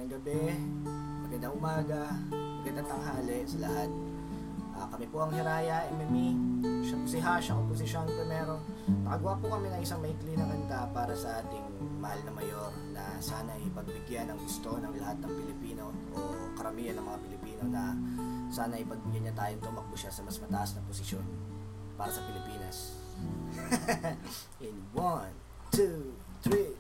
magandang gabi, magandang umaga, magandang tanghali sa lahat. Kami po ang Hiraya MME. Siya po si Hash, ako po si Sean Primero. Nakagawa po kami ng isang maikli na kanta para sa ating mahal na mayor na sana ipagbigyan ng gusto ng lahat ng Pilipino o karamihan ng mga Pilipino na sana ipagbigyan niya tayong tumakbo siya sa mas mataas na posisyon para sa Pilipinas. In 1, 2, 3